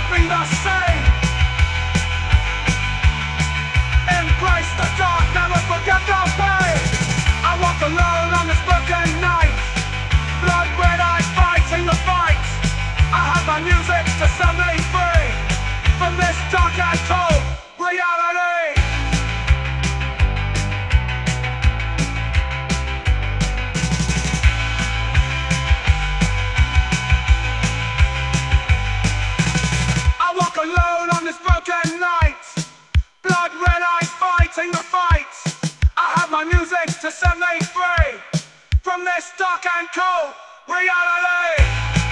be the same. Embrace the dark, never forget the pain. I walk alone on this broken night. Blood red eyes fighting the fight. I have my music to set me free from this dark and cold reality. I walk alone on this broken night. Blood red eyes fighting the fight. I have my music to set me free from this dark and cold reality.